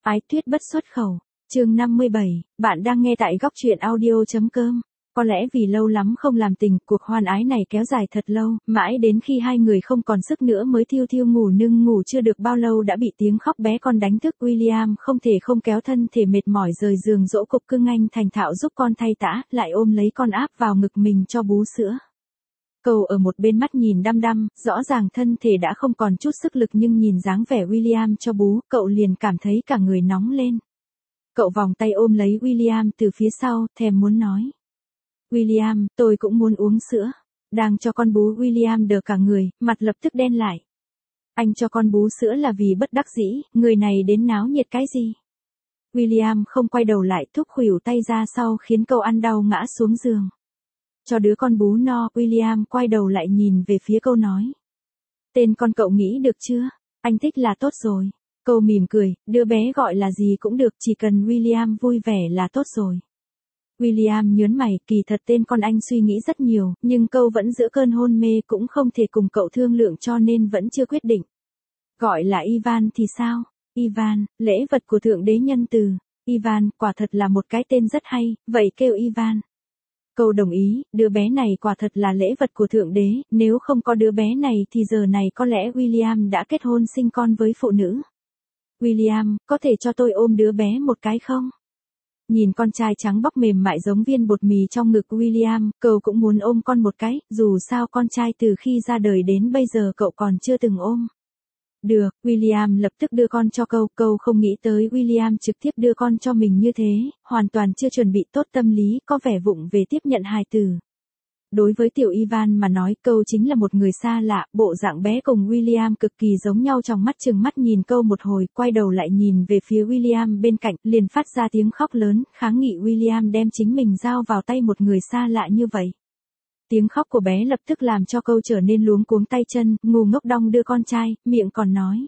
Ái Tuyết bất xuất khẩu. Chương 57, bạn đang nghe tại góc truyện audio.com. Có lẽ vì lâu lắm không làm tình, cuộc hoan ái này kéo dài thật lâu, mãi đến khi hai người không còn sức nữa mới thiêu thiêu ngủ, nhưng ngủ chưa được bao lâu đã bị tiếng khóc bé con đánh thức. William không thể không kéo thân thể mệt mỏi rời giường dỗ Cục Cưng. Anh thành thạo giúp con thay tã, lại ôm lấy con áp vào ngực mình cho bú sữa. Cậu ở một bên mắt nhìn đăm đăm, rõ ràng thân thể đã không còn chút sức lực, nhưng nhìn dáng vẻ William cho bú, cậu liền cảm thấy cả người nóng lên. Cậu vòng tay ôm lấy William từ phía sau, thèm muốn nói. William, tôi cũng muốn uống sữa. Đang cho con bú, William đờ cả người, mặt lập tức đen lại. Anh cho con bú sữa là vì bất đắc dĩ, người này đến náo nhiệt cái gì? William không quay đầu lại, thúc khuỷu tay ra sau khiến cậu ăn đau ngã xuống giường. Cho đứa con bú no, William quay đầu lại nhìn về phía cậu nói. Tên con cậu nghĩ được chưa? Anh thích là tốt rồi. Cậu mỉm cười, đứa bé gọi là gì cũng được, chỉ cần William vui vẻ là tốt rồi. William nhớn mày, kỳ thật tên con anh suy nghĩ rất nhiều, nhưng cậu vẫn giữa cơn hôn mê, cũng không thể cùng cậu thương lượng cho nên vẫn chưa quyết định. Gọi là Ivan thì sao? Ivan, lễ vật của Thượng Đế nhân từ. Ivan, quả thật là một cái tên rất hay, vậy kêu Ivan. Cậu đồng ý, đứa bé này quả thật là lễ vật của Thượng Đế, nếu không có đứa bé này thì giờ này có lẽ William đã kết hôn sinh con với phụ nữ. William, có thể cho tôi ôm đứa bé một cái không? Nhìn con trai trắng bóc mềm mại giống viên bột mì trong ngực William, cậu cũng muốn ôm con một cái, dù sao con trai từ khi ra đời đến bây giờ cậu còn chưa từng ôm. Được, William lập tức đưa con cho cậu không nghĩ tới William trực tiếp đưa con cho mình như thế, hoàn toàn chưa chuẩn bị tốt tâm lý, có vẻ vụng về tiếp nhận hài tử. Đối với tiểu Ivan mà nói, cậu chính là một người xa lạ, bộ dạng bé cùng William cực kỳ giống nhau, trong mắt chừng mắt nhìn cậu một hồi, quay đầu lại nhìn về phía William bên cạnh, liền phát ra tiếng khóc lớn, kháng nghị William đem chính mình giao vào tay một người xa lạ như vậy. Tiếng khóc của bé lập tức làm cho cậu trở nên luống cuống tay chân, ngu ngốc đong đưa con trai, miệng còn nói.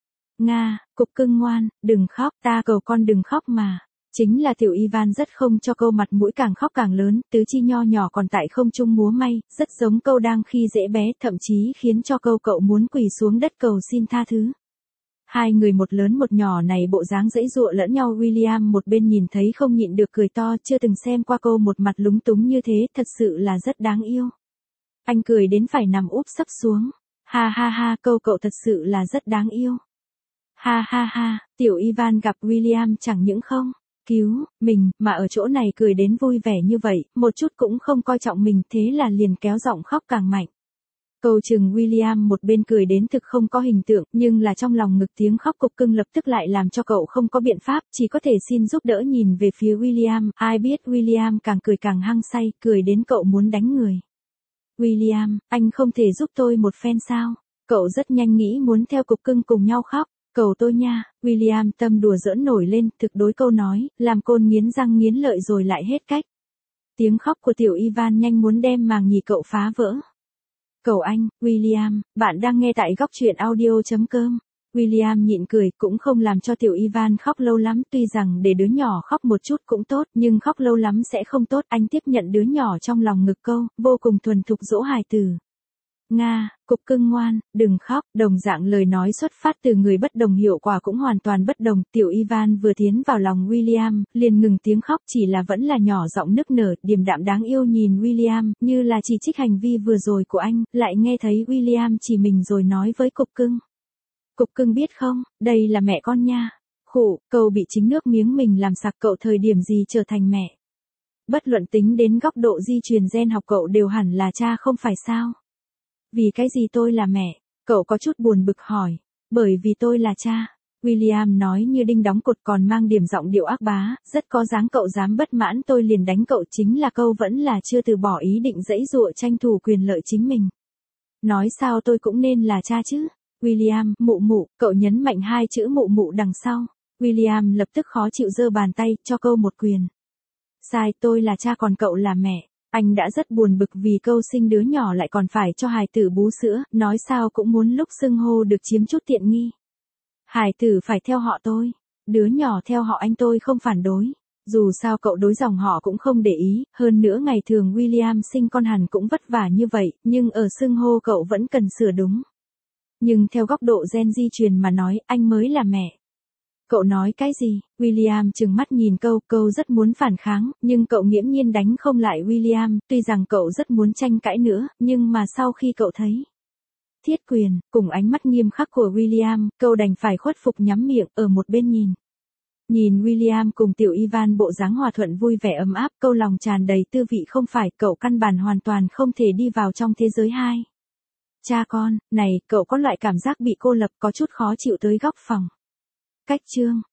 Nga, Cục Cưng ngoan, đừng khóc, ta cầu con đừng khóc mà. Chính là tiểu Ivan rất không cho cậu mặt mũi, càng khóc càng lớn, tứ chi nho nhỏ còn tại không trung múa may, rất giống cậu đang khi dễ bé, thậm chí khiến cho cậu muốn quỳ xuống đất cầu xin tha thứ. Hai người một lớn một nhỏ này bộ dáng giãy giụa lẫn nhau, William một bên nhìn thấy không nhịn được cười to, chưa từng xem qua cô một mặt lúng túng như thế, thật sự là rất đáng yêu. Anh cười đến phải nằm úp sấp xuống. Ha ha ha, cậu thật sự là rất đáng yêu. Ha ha ha, tiểu Ivan gặp William chẳng những không cứu mình, mà ở chỗ này cười đến vui vẻ như vậy, một chút cũng không coi trọng mình, thế là liền kéo giọng khóc càng mạnh. Cậu chừng William một bên cười đến thực không có hình tượng, nhưng là trong lòng ngực tiếng khóc Cục Cưng lập tức lại làm cho cậu không có biện pháp, chỉ có thể xin giúp đỡ nhìn về phía William, ai biết William càng cười càng hăng say, cười đến cậu muốn đánh người. William, anh không thể giúp tôi một phen sao? Cậu rất nhanh nghĩ muốn theo Cục Cưng cùng nhau khóc. Cầu tôi nha, William tâm đùa giỡn nổi lên, thực đối câu nói, làm côn nghiến răng nghiến lợi rồi lại hết cách. Tiếng khóc của tiểu Ivan nhanh muốn đem màng nhĩ cậu phá vỡ. Cầu anh, William, bạn đang nghe tại góc truyện audio.com. William nhịn cười, cũng không làm cho tiểu Ivan khóc lâu lắm, tuy rằng để đứa nhỏ khóc một chút cũng tốt, nhưng khóc lâu lắm sẽ không tốt. Anh tiếp nhận đứa nhỏ trong lòng ngực cậu, vô cùng thuần thục dỗ hài tử. Nga, Cục Cưng ngoan, đừng khóc, đồng dạng lời nói xuất phát từ người bất đồng, hiệu quả cũng hoàn toàn bất đồng. Tiểu Ivan vừa tiến vào lòng William, liền ngừng tiếng khóc, chỉ là vẫn là nhỏ giọng nức nở, điềm đạm đáng yêu nhìn William, như là chỉ trích hành vi vừa rồi của anh, lại nghe thấy William chỉ mình rồi nói với Cục Cưng. Cục Cưng biết không, đây là mẹ con nha. Khụ, cậu bị chính nước miếng mình làm sặc, cậu thời điểm gì trở thành mẹ? Bất luận tính đến góc độ di truyền gen học cậu đều hẳn là cha không phải sao? Vì cái gì tôi là mẹ? Cậu có chút buồn bực hỏi. Bởi vì tôi là cha. William nói như đinh đóng cột, còn mang điểm giọng điệu ác bá, rất có dáng. Cậu dám bất mãn tôi liền đánh cậu, chính là cậu vẫn là chưa từ bỏ ý định giãy giụa tranh thủ quyền lợi chính mình. Nói sao tôi cũng nên là cha chứ? William, mụ mụ, cậu nhấn mạnh hai chữ mụ mụ đằng sau. William lập tức khó chịu giơ bàn tay, cho cậu một quyền. Sai, tôi là cha còn cậu là mẹ. Anh đã rất buồn bực vì câu sinh đứa nhỏ lại còn phải cho hài tử bú sữa, nói sao cũng muốn lúc xưng hô được chiếm chút tiện nghi. Hài tử phải theo họ tôi, đứa nhỏ theo họ anh tôi không phản đối. Dù sao cậu đối dòng họ cũng không để ý, hơn nữa ngày thường William sinh con hẳn cũng vất vả như vậy, nhưng ở xưng hô cậu vẫn cần sửa đúng. Nhưng theo góc độ gen di truyền mà nói, anh mới là mẹ. Cậu nói cái gì? William trừng mắt nhìn cậu rất muốn phản kháng, nhưng cậu nghiễm nhiên đánh không lại William, tuy rằng cậu rất muốn tranh cãi nữa, nhưng mà sau khi cậu thấy thiết quyền, cùng ánh mắt nghiêm khắc của William, cậu đành phải khuất phục nhắm miệng, ở một bên nhìn. Nhìn William cùng tiểu Ivan bộ dáng hòa thuận vui vẻ ấm áp, câu lòng tràn đầy tư vị không phải, cậu căn bản hoàn toàn không thể đi vào trong thế giới hai cha con, này, cậu có loại cảm giác bị cô lập có chút khó chịu tới góc phòng. Cách chương